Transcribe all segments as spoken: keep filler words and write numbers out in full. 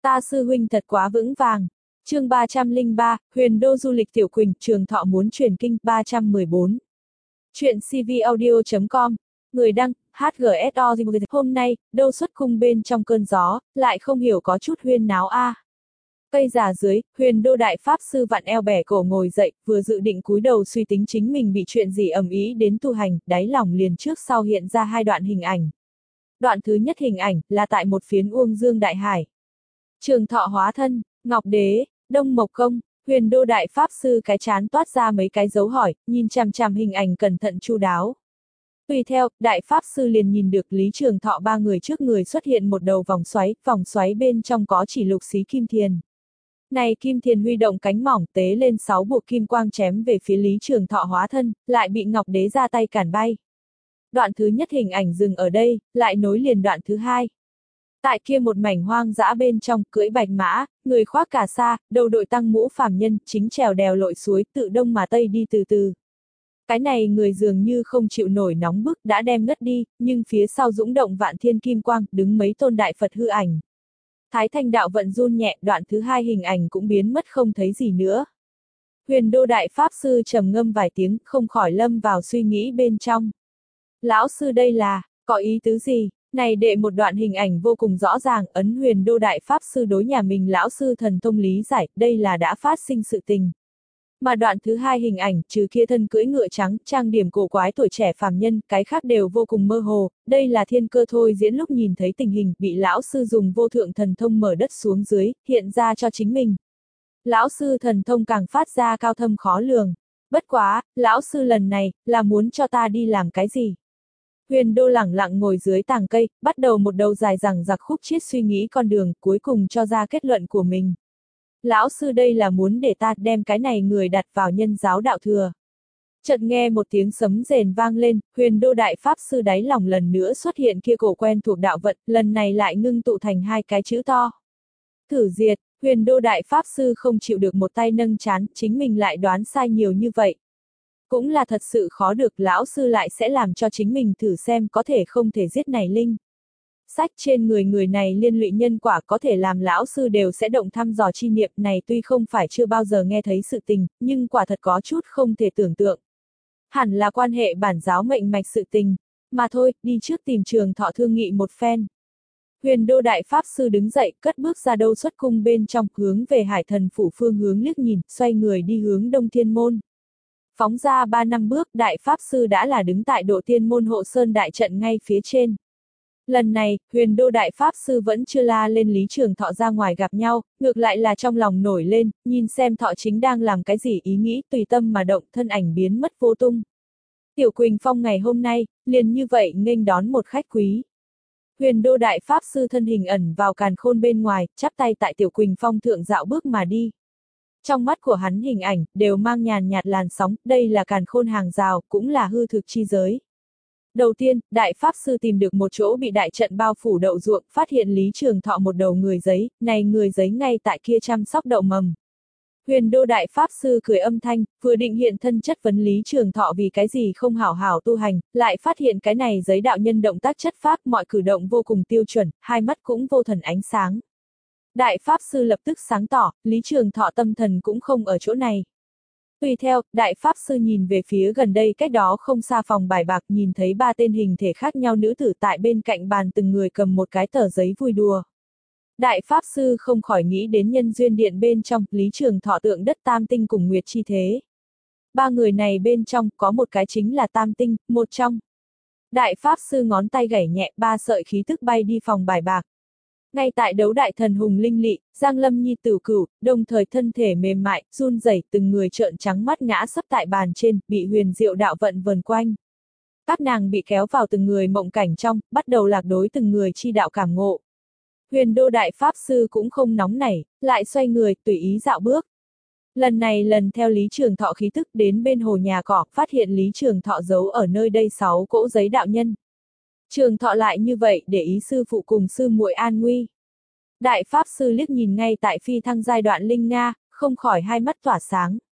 Ta sư huynh thật quá vững vàng. Chương ba trăm lẻ ba, Huyền Đô du lịch Tiểu Quỳnh, Trường Thọ muốn truyền kinh. Ba trăm mười bốn. Chuyện cvaudio chấm com. Người đăng, hát giê ét o. Hôm nay, Đô xuất cung bên trong cơn gió, lại không hiểu có chút huyên náo a. À. Cây già dưới, Huyền Đô đại pháp sư vặn eo bẻ cổ ngồi dậy, vừa dự định cúi đầu suy tính chính mình bị chuyện gì ầm ĩ đến tu hành, đáy lòng liền trước sau hiện ra hai đoạn hình ảnh. Đoạn thứ nhất hình ảnh, là tại một phiến Uông Dương đại hải. Trường Thọ hóa thân, Ngọc Đế, Đông Mộc Công, Huyền Đô đại pháp sư cái chán toát ra mấy cái dấu hỏi, nhìn chằm chằm hình ảnh cẩn thận chu đáo. Tùy theo, đại pháp sư liền nhìn được Lý Trường Thọ ba người trước người xuất hiện một đầu vòng xoáy, vòng xoáy bên trong có chỉ lục xí kim thiền. Này kim thiền huy động cánh mỏng tế lên sáu buộc kim quang chém về phía Lý Trường Thọ hóa thân, lại bị Ngọc Đế ra tay cản bay. Đoạn thứ nhất hình ảnh dừng ở đây, lại nối liền đoạn thứ hai. Tại kia một mảnh hoang dã bên trong, cưỡi bạch mã, người khoác cà sa, đầu đội tăng mũ phàm nhân, chính trèo đèo lội suối, tự đông mà tây đi từ từ. Cái này người dường như không chịu nổi nóng bức đã đem ngất đi, nhưng phía sau dũng động vạn thiên kim quang, đứng mấy tôn đại Phật hư ảnh. Thái Thanh đạo vận run nhẹ, đoạn thứ hai hình ảnh cũng biến mất không thấy gì nữa. Huyền Đô đại pháp sư trầm ngâm vài tiếng, không khỏi lâm vào suy nghĩ bên trong. Lão sư đây là, có ý tứ gì? Này đệ một đoạn hình ảnh vô cùng rõ ràng, ấn Huyền Đô đại pháp sư đối nhà mình lão sư thần thông lý giải, đây là đã phát sinh sự tình. Mà đoạn thứ hai hình ảnh, trừ kia thân cưỡi ngựa trắng, trang điểm cổ quái tuổi trẻ phàm nhân, cái khác đều vô cùng mơ hồ, đây là thiên cơ thôi diễn lúc nhìn thấy tình hình, bị lão sư dùng vô thượng thần thông mở đất xuống dưới, hiện ra cho chính mình. Lão sư thần thông càng phát ra cao thâm khó lường. Bất quá, lão sư lần này, là muốn cho ta đi làm cái gì? Huyền Đô lẳng lặng ngồi dưới tàng cây, bắt đầu một đầu dài dằng dặc khúc chiết suy nghĩ con đường, cuối cùng cho ra kết luận của mình. Lão sư đây là muốn để ta đem cái này người đặt vào nhân giáo đạo thừa. Chợt nghe một tiếng sấm rền vang lên, Huyền Đô đại pháp sư đáy lòng lần nữa xuất hiện kia cổ quen thuộc đạo vận, lần này lại ngưng tụ thành hai cái chữ to. Thử diệt, Huyền Đô đại pháp sư không chịu được một tay nâng chán, chính mình lại đoán sai nhiều như vậy. Cũng là thật sự khó được, lão sư lại sẽ làm cho chính mình thử xem có thể không thể giết này linh. Sách trên người người này liên lụy nhân quả có thể làm lão sư đều sẽ động thăm dò chi niệm này, tuy không phải chưa bao giờ nghe thấy sự tình, nhưng quả thật có chút không thể tưởng tượng. Hẳn là quan hệ bản giáo mệnh mạch sự tình, mà thôi, đi trước tìm Trường Thọ thương nghị một phen. Huyền Đô đại pháp sư đứng dậy, cất bước ra Đô xuất cung bên trong, hướng về Hải Thần phủ phương hướng liếc nhìn, xoay người đi hướng Đông Thiên môn. Phóng ra ba năm bước, đại pháp sư đã là đứng tại Độ Thiên môn hộ sơn đại trận ngay phía trên. Lần này, Huyền Đô đại pháp sư vẫn chưa la lên Lý Trường Thọ ra ngoài gặp nhau, ngược lại là trong lòng nổi lên, nhìn xem Thọ chính đang làm cái gì, ý nghĩ tùy tâm mà động, thân ảnh biến mất vô tung. Tiểu Quỳnh Phong ngày hôm nay, liền như vậy nghênh đón một khách quý. Huyền Đô đại pháp sư thân hình ẩn vào càn khôn bên ngoài, chắp tay tại Tiểu Quỳnh Phong thượng dạo bước mà đi. Trong mắt của hắn hình ảnh, đều mang nhàn nhạt làn sóng, đây là càn khôn hàng rào, cũng là hư thực chi giới. Đầu tiên, đại pháp sư tìm được một chỗ bị đại trận bao phủ đậu ruộng, phát hiện Lý Trường Thọ một đầu người giấy, này người giấy ngay tại kia chăm sóc đậu mầm. Huyền Đô đại pháp sư cười âm thanh, vừa định hiện thân chất vấn Lý Trường Thọ vì cái gì không hảo hảo tu hành, lại phát hiện cái này giấy đạo nhân động tác chất phác, mọi cử động vô cùng tiêu chuẩn, hai mắt cũng vô thần ánh sáng. Đại pháp sư lập tức sáng tỏ, Lý Trường Thọ tâm thần cũng không ở chỗ này. Tùy theo, đại pháp sư nhìn về phía gần đây cách đó không xa phòng bài bạc, nhìn thấy ba tên hình thể khác nhau nữ tử tại bên cạnh bàn, từng người cầm một cái tờ giấy vui đùa. Đại pháp sư không khỏi nghĩ đến nhân duyên điện bên trong, Lý Trường Thọ tượng đất tam tinh cùng nguyệt chi thế. Ba người này bên trong, có một cái chính là tam tinh, một trong. Đại pháp sư ngón tay gảy nhẹ, ba sợi khí tức bay đi phòng bài bạc. Ngay tại đấu đại thần hùng linh lị, Giang Lâm Nhi Tử Cửu, đồng thời thân thể mềm mại, run rẩy, từng người trợn trắng mắt ngã sấp tại bàn trên, bị huyền diệu đạo vận vần quanh. Các nàng bị kéo vào từng người mộng cảnh trong, bắt đầu lạc đối từng người chi đạo cảm ngộ. Huyền Đô đại pháp sư cũng không nóng nảy, lại xoay người, tùy ý dạo bước. Lần này lần theo Lý Trường Thọ khí tức đến bên hồ nhà cỏ, phát hiện Lý Trường Thọ giấu ở nơi đây sáu cỗ giấy đạo nhân. Trường Thọ lại như vậy để ý sư phụ cùng sư muội an nguy. Đại pháp sư liếc nhìn ngay tại phi thăng giai đoạn linh nga, không khỏi hai mắt tỏa sáng.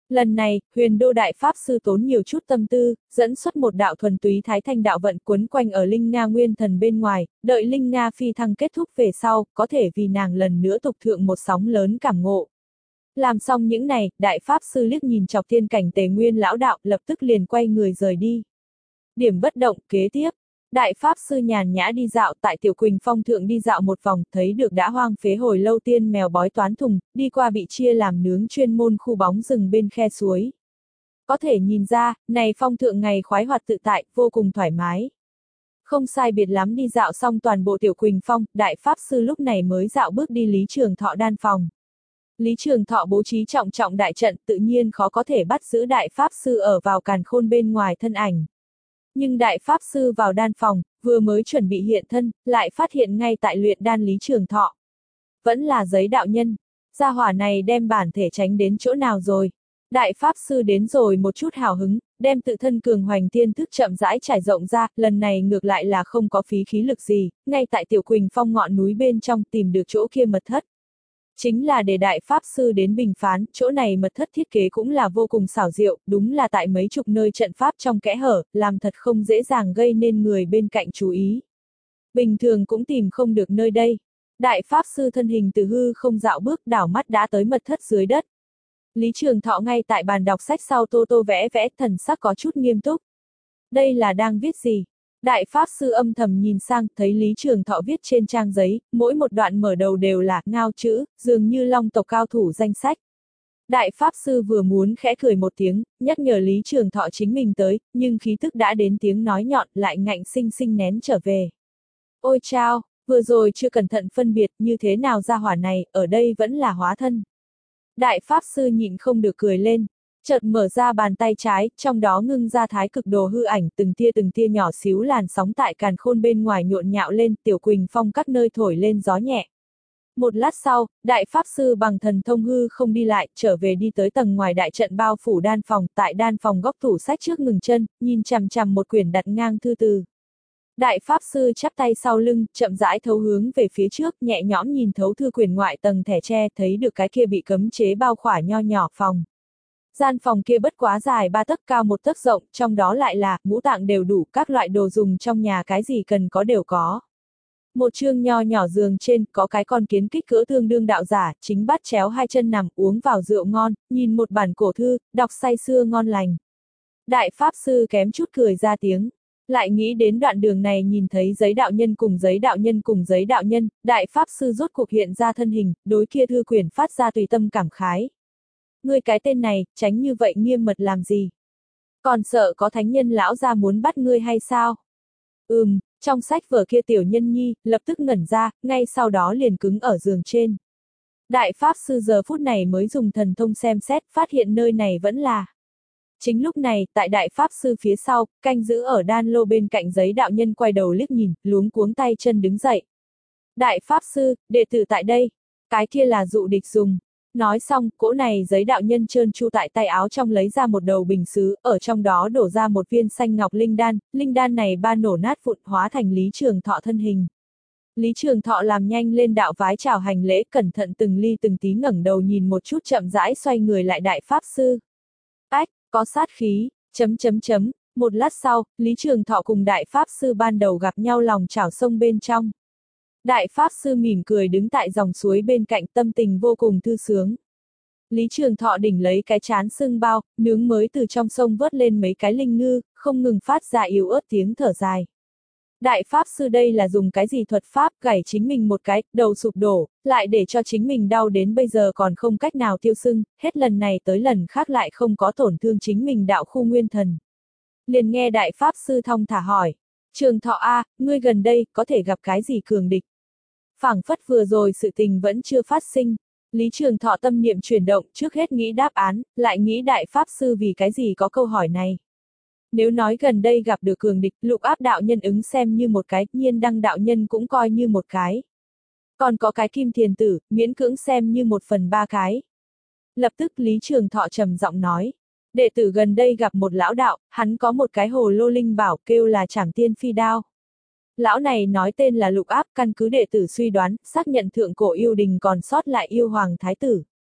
Lần này, Huyền Đô Đại Pháp Sư tốn nhiều chút tâm tư, dẫn xuất một đạo thuần túy thái thanh đạo vận quấn quanh ở Linh Nga Nguyên Thần bên ngoài, đợi Linh Nga phi thăng kết thúc về sau, có thể vì nàng lần nữa tục thượng một sóng lớn cảm ngộ. Làm xong những này, Đại Pháp Sư liếc nhìn chọc thiên cảnh Tề Nguyên lão đạo, lập tức liền quay người rời đi. Điểm bất động, kế tiếp. Đại Pháp Sư nhàn nhã đi dạo tại Tiểu Quỳnh Phong thượng đi dạo một vòng, thấy được đã hoang phế hồi lâu tiên mèo bói toán thùng, đi qua bị chia làm nướng chuyên môn khu bóng rừng bên khe suối. Có thể nhìn ra, này phong thượng ngày khoái hoạt tự tại, vô cùng thoải mái. Không sai biệt lắm đi dạo xong toàn bộ Tiểu Quỳnh Phong, Đại Pháp Sư lúc này mới dạo bước đi Lý Trường Thọ đan phòng. Lý Trường Thọ bố trí trọng trọng đại trận, tự nhiên khó có thể bắt giữ Đại Pháp Sư ở vào càn khôn bên ngoài thân ảnh. Nhưng Đại Pháp Sư vào đan phòng, vừa mới chuẩn bị hiện thân, lại phát hiện ngay tại luyện đan Lý Trường Thọ. Vẫn là giấy đạo nhân. Gia hỏa này đem bản thể tránh đến chỗ nào rồi? Đại Pháp Sư đến rồi một chút hào hứng, đem tự thân cường hoành tiên thức chậm rãi trải rộng ra, lần này ngược lại là không có phí khí lực gì, ngay tại Tiểu Quỳnh Phong ngọn núi bên trong tìm được chỗ kia mật thất. Chính là để Đại Pháp Sư đến bình phán, chỗ này mật thất thiết kế cũng là vô cùng xảo diệu, đúng là tại mấy chục nơi trận pháp trong kẽ hở, làm thật không dễ dàng gây nên người bên cạnh chú ý. Bình thường cũng tìm không được nơi đây. Đại Pháp Sư thân hình từ hư không dạo bước đảo mắt đã tới mật thất dưới đất. Lý Trường Thọ ngay tại bàn đọc sách sau tô tô vẽ vẽ, thần sắc có chút nghiêm túc. Đây là đang viết gì? Đại Pháp Sư âm thầm nhìn sang, thấy Lý Trường Thọ viết trên trang giấy, mỗi một đoạn mở đầu đều là ngao chữ, dường như long tộc cao thủ danh sách. Đại Pháp Sư vừa muốn khẽ cười một tiếng, nhắc nhở Lý Trường Thọ chính mình tới, nhưng khí tức đã đến tiếng nói nhọn, lại ngạnh sinh sinh nén trở về. Ôi chao, vừa rồi chưa cẩn thận phân biệt như thế nào ra hỏa này, ở đây vẫn là hóa thân. Đại Pháp Sư nhịn không được cười lên. Chợt mở ra bàn tay trái, trong đó ngưng ra thái cực đồ hư ảnh, từng tia từng tia nhỏ xíu làn sóng tại càn khôn bên ngoài nhộn nhạo lên, Tiểu Quỳnh Phong các nơi thổi lên gió nhẹ. Một lát sau, Đại Pháp Sư bằng thần thông hư không đi lại, trở về đi tới tầng ngoài đại trận bao phủ đan phòng, tại đan phòng góc tủ sách trước ngừng chân, nhìn chằm chằm một quyển đặt ngang thư từ. Đại Pháp Sư chắp tay sau lưng, chậm rãi thấu hướng về phía trước, nhẹ nhõm nhìn thấu thư quyển ngoại tầng thẻ tre, thấy được cái kia bị cấm chế bao khỏa nho nhỏ phòng. Gian phòng kia bất quá dài ba tấc cao một tấc rộng, trong đó lại là, ngũ tạng đều đủ, các loại đồ dùng trong nhà cái gì cần có đều có. Một chương nho nhỏ giường trên, có cái con kiến kích cỡ tương đương đạo giả, chính bắt chéo hai chân nằm uống vào rượu ngon, nhìn một bản cổ thư, đọc say sưa ngon lành. Đại Pháp Sư kém chút cười ra tiếng. Lại nghĩ đến đoạn đường này nhìn thấy giấy đạo nhân cùng giấy đạo nhân cùng giấy đạo nhân, Đại Pháp Sư rốt cuộc hiện ra thân hình, đối kia thư quyển phát ra tùy tâm cảm khái. Ngươi cái tên này, tránh như vậy nghiêm mật làm gì? Còn sợ có thánh nhân lão ra muốn bắt ngươi hay sao? Ừm, trong sách vở kia tiểu nhân nhi, lập tức ngẩn ra, ngay sau đó liền cứng ở giường trên. Đại Pháp Sư giờ phút này mới dùng thần thông xem xét, phát hiện nơi này vẫn là. Chính lúc này, tại Đại Pháp Sư phía sau, canh giữ ở đan lô bên cạnh giấy đạo nhân quay đầu liếc nhìn, luống cuống tay chân đứng dậy. Đại Pháp Sư, đệ tử tại đây. Cái kia là dụ địch dùng. Nói xong, cỗ này giấy đạo nhân trơn tru tại tay áo trong lấy ra một đầu bình sứ, ở trong đó đổ ra một viên xanh ngọc linh đan, linh đan này ba nổ nát vụn hóa thành Lý Trường Thọ thân hình. Lý Trường Thọ làm nhanh lên đạo vái chào hành lễ, cẩn thận từng ly từng tí ngẩng đầu nhìn một chút, chậm rãi xoay người lại Đại Pháp Sư. Ách, có sát khí, chấm chấm chấm, một lát sau, Lý Trường Thọ cùng Đại Pháp Sư ban đầu gặp nhau lòng chảo sông bên trong. Đại Pháp Sư mỉm cười đứng tại dòng suối bên cạnh, tâm tình vô cùng thư sướng. Lý Trường Thọ đỉnh lấy cái chán sưng bao, nướng mới từ trong sông vớt lên mấy cái linh ngư, không ngừng phát ra yếu ớt tiếng thở dài. Đại Pháp Sư đây là dùng cái gì thuật pháp, gảy chính mình một cái, đầu sụp đổ, lại để cho chính mình đau đến bây giờ còn không cách nào tiêu sưng, hết lần này tới lần khác lại không có tổn thương chính mình đạo khu nguyên thần. Liền nghe Đại Pháp Sư thong thả hỏi, Trường Thọ a, ngươi gần đây có thể gặp cái gì cường địch? Phảng phất vừa rồi sự tình vẫn chưa phát sinh. Lý Trường Thọ tâm niệm chuyển động, trước hết nghĩ đáp án, lại nghĩ Đại Pháp Sư vì cái gì có câu hỏi này. Nếu nói gần đây gặp được cường địch, Lục Áp đạo nhân ứng xem như một cái, Nhiên Đăng đạo nhân cũng coi như một cái. Còn có cái Kim Thiền Tử, miễn cưỡng xem như một phần ba cái. Lập tức Lý Trường Thọ trầm giọng nói. Đệ tử gần đây gặp một lão đạo, hắn có một cái hồ lô linh bảo kêu là Trảm Tiên Phi Đao. Lão này nói tên là Lục Áp, căn cứ đệ tử suy đoán, xác nhận thượng cổ yêu đình còn sót lại yêu hoàng thái tử.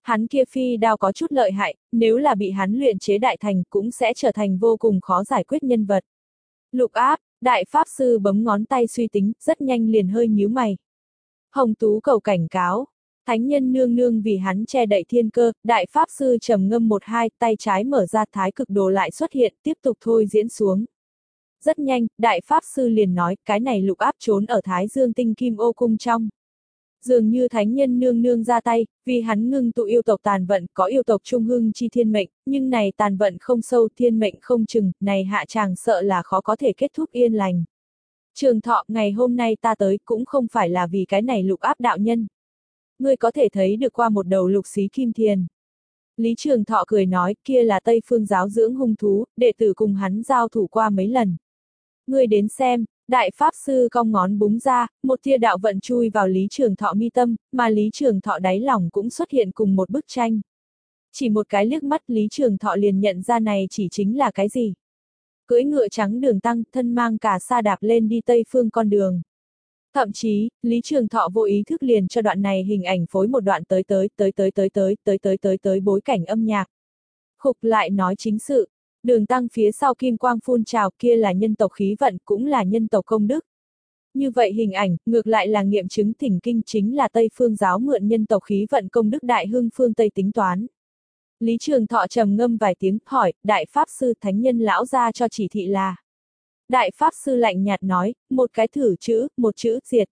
Hắn kia phi đao có chút lợi hại, nếu là bị hắn luyện chế đại thành cũng sẽ trở thành vô cùng khó giải quyết nhân vật. Lục áp, đại pháp sư bấm ngón tay suy tính, rất nhanh liền hơi nhíu mày. Hồng Tú cầu cảnh cáo. Thánh nhân nương nương vì hắn che đậy thiên cơ, đại pháp sư trầm ngâm một hai, tay trái mở ra thái cực đồ lại xuất hiện, tiếp tục thôi diễn xuống. Rất nhanh, đại pháp sư liền nói, cái này lục áp trốn ở Thái Dương tinh kim ô cung trong. Dường như thánh nhân nương nương ra tay, vì hắn ngưng tụ yêu tộc tàn vận, có yêu tộc trung hưng chi thiên mệnh, nhưng này tàn vận không sâu, thiên mệnh không chừng, này hạ chàng sợ là khó có thể kết thúc yên lành. Trường Thọ, ngày hôm nay ta tới cũng không phải là vì cái này lục áp đạo nhân. Ngươi có thể thấy được qua một đầu lục xí kim thiền. Lý Trường Thọ cười nói, kia là Tây Phương giáo dưỡng hung thú, đệ tử cùng hắn giao thủ qua mấy lần. Ngươi đến xem, đại pháp sư cong ngón búng ra, một tia đạo vận chui vào Lý Trường Thọ mi tâm, mà Lý Trường Thọ đáy lòng cũng xuất hiện cùng một bức tranh. Chỉ một cái liếc mắt Lý Trường Thọ liền nhận ra này chỉ chính là cái gì. Cưỡi ngựa trắng đường tăng, thân mang cả sa đạp lên đi Tây Phương con đường. Thậm chí, Lý Trường Thọ vô ý thức liền cho đoạn này hình ảnh phối một đoạn tới tới tới tới tới tới tới tới tới tới bối cảnh âm nhạc. Khục lại nói chính sự, đường tăng phía sau kim quang phun trào kia là nhân tộc khí vận cũng là nhân tộc công đức. Như vậy hình ảnh, ngược lại là nghiệm chứng thỉnh kinh chính là Tây Phương giáo mượn nhân tộc khí vận công đức đại hưng phương Tây tính toán. Lý Trường Thọ trầm ngâm vài tiếng, hỏi, đại pháp sư thánh nhân lão ra cho chỉ thị là. Đại pháp sư lạnh nhạt nói, một cái thử chữ, một chữ, diệt.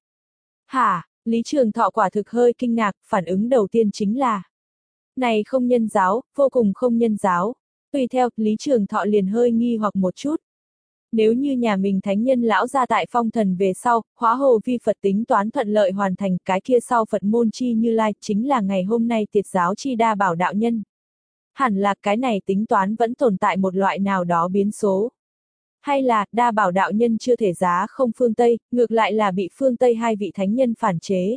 Hả, Lý Trường Thọ quả thực hơi kinh ngạc, phản ứng đầu tiên chính là. Này không nhân giáo, vô cùng không nhân giáo. Tùy theo, Lý Trường Thọ liền hơi nghi hoặc một chút. Nếu như nhà mình thánh nhân lão ra tại phong thần về sau, hóa hồ vi Phật tính toán thuận lợi hoàn thành, cái kia sau Phật môn chi Như Lai, chính là ngày hôm nay tiệt giáo chi đa bảo đạo nhân. Hẳn là cái này tính toán vẫn tồn tại một loại nào đó biến số. Hay là, đa bảo đạo nhân chưa thể giá không phương Tây, ngược lại là bị phương Tây hai vị thánh nhân phản chế.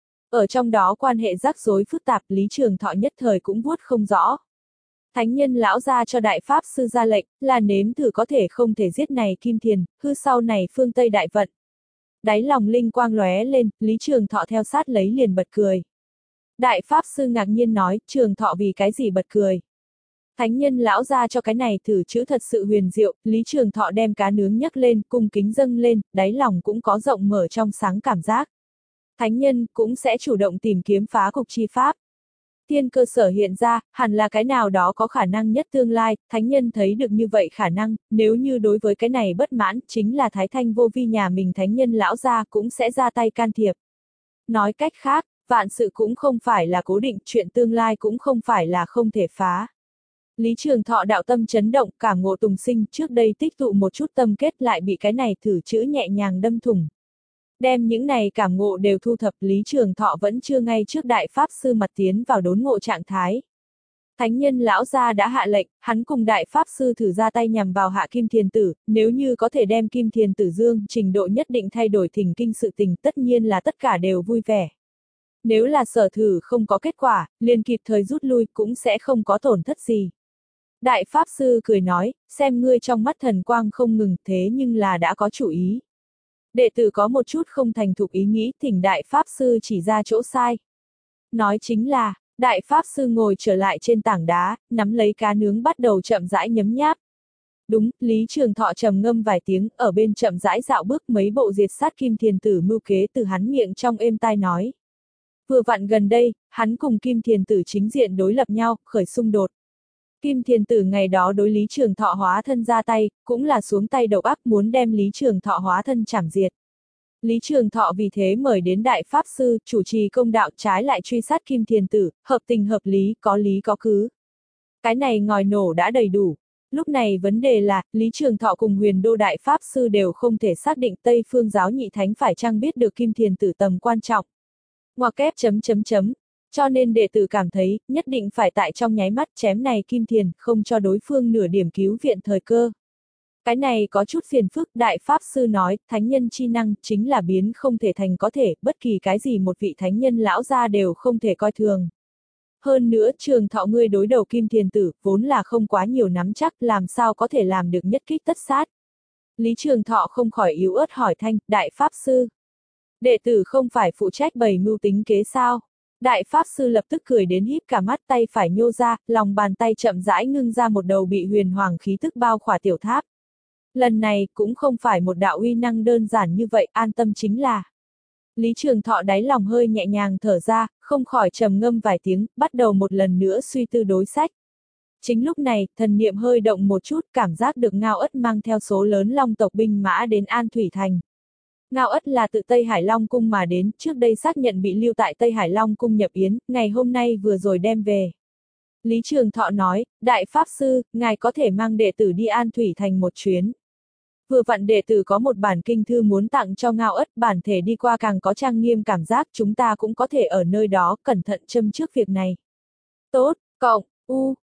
Ở trong đó quan hệ rắc rối phức tạp, Lý Trường Thọ nhất thời cũng vuốt không rõ. Thánh nhân lão ra cho đại pháp sư ra lệnh, là nếm thử có thể không thể giết này kim thiền, hư sau này phương Tây đại vận. Đáy lòng linh quang lóe lên, Lý Trường Thọ theo sát lấy liền bật cười. Đại pháp sư ngạc nhiên nói, Trường Thọ vì cái gì bật cười. Thánh nhân lão ra cho cái này thử chữ thật sự huyền diệu, Lý Trường Thọ đem cá nướng nhấc lên, cung kính dâng lên, đáy lòng cũng có rộng mở trong sáng cảm giác. Thánh nhân cũng sẽ chủ động tìm kiếm phá cục chi pháp. Tiên cơ sở hiện ra, hẳn là cái nào đó có khả năng nhất tương lai, thánh nhân thấy được như vậy khả năng, nếu như đối với cái này bất mãn, chính là Thái Thanh vô vi nhà mình thánh nhân lão ra cũng sẽ ra tay can thiệp. Nói cách khác, vạn sự cũng không phải là cố định, chuyện tương lai cũng không phải là không thể phá. Lý Trường Thọ đạo tâm chấn động, cảm ngộ tùng sinh, trước đây tích tụ một chút tâm kết lại bị cái này thử chữ nhẹ nhàng đâm thủng. Đem những này cảm ngộ đều thu thập, Lý Trường Thọ vẫn chưa ngay trước đại pháp sư mặt tiến vào đốn ngộ trạng thái. Thánh nhân lão gia đã hạ lệnh, hắn cùng đại pháp sư thử ra tay nhằm vào hạ kim thiền tử, nếu như có thể đem kim thiền tử dương trình độ nhất định thay đổi thỉnh kinh sự tình, tất nhiên là tất cả đều vui vẻ. Nếu là sở thử không có kết quả, liền kịp thời rút lui cũng sẽ không có tổn thất gì. Đại pháp sư cười nói, xem ngươi trong mắt thần quang không ngừng, thế nhưng là đã có chủ ý. Đệ tử có một chút không thành thục ý nghĩ, thỉnh đại pháp sư chỉ ra chỗ sai. Nói chính là, đại pháp sư ngồi trở lại trên tảng đá, nắm lấy cá nướng bắt đầu chậm rãi nhấm nháp. Đúng, Lý Trường Thọ trầm ngâm vài tiếng, ở bên chậm rãi dạo bước mấy bộ diệt sát kim thiền tử mưu kế từ hắn miệng trong êm tai nói. Vừa vặn gần đây, hắn cùng kim thiền tử chính diện đối lập nhau, khởi xung đột. Kim thiền tử ngày đó đối Lý Trường Thọ hóa thân ra tay, cũng là xuống tay độc ác muốn đem Lý Trường Thọ hóa thân chảm diệt. Lý Trường Thọ vì thế mời đến đại pháp sư, chủ trì công đạo trái lại truy sát kim thiền tử, hợp tình hợp lý, có lý có cứ. Cái này ngòi nổ đã đầy đủ. Lúc này vấn đề là, Lý Trường Thọ cùng huyền đô đại pháp sư đều không thể xác định Tây Phương giáo nhị thánh phải chăng biết được kim thiền tử tầm quan trọng. Ngoặc kép chấm chấm chấm. Cho nên đệ tử cảm thấy, nhất định phải tại trong nháy mắt chém này kim thiền, không cho đối phương nửa điểm cứu viện thời cơ. Cái này có chút phiền phức, đại pháp sư nói, thánh nhân chi năng, chính là biến không thể thành có thể, bất kỳ cái gì một vị thánh nhân lão gia đều không thể coi thường. Hơn nữa, Trường Thọ ngươi đối đầu kim thiền tử, vốn là không quá nhiều nắm chắc, làm sao có thể làm được nhất kích tất sát. Lý Trường Thọ không khỏi yếu ớt hỏi thanh, đại pháp sư. Đệ tử không phải phụ trách bày mưu tính kế sao? Đại Pháp Sư lập tức cười đến híp cả mắt, tay phải nhô ra, lòng bàn tay chậm rãi ngưng ra một đầu bị huyền hoàng khí tức bao khỏa tiểu tháp. Lần này, cũng không phải một đạo uy năng đơn giản như vậy, an tâm chính là. Lý Trường Thọ đáy lòng hơi nhẹ nhàng thở ra, không khỏi trầm ngâm vài tiếng, bắt đầu một lần nữa suy tư đối sách. Chính lúc này, thần niệm hơi động một chút, cảm giác được Ngao Ất mang theo số lớn long tộc binh mã đến An Thủy Thành. Ngao Ất là tự Tây Hải Long Cung mà đến, trước đây xác nhận bị lưu tại Tây Hải Long Cung nhập yến, ngày hôm nay vừa rồi đem về. Lý Trường Thọ nói, Đại Pháp Sư, ngài có thể mang đệ tử đi An Thủy Thành một chuyến. Vừa vặn đệ tử có một bản kinh thư muốn tặng cho Ngao Ất, bản thể đi qua càng có trang nghiêm cảm giác, chúng ta cũng có thể ở nơi đó, cẩn thận châm trước việc này. Tốt, cộng, u,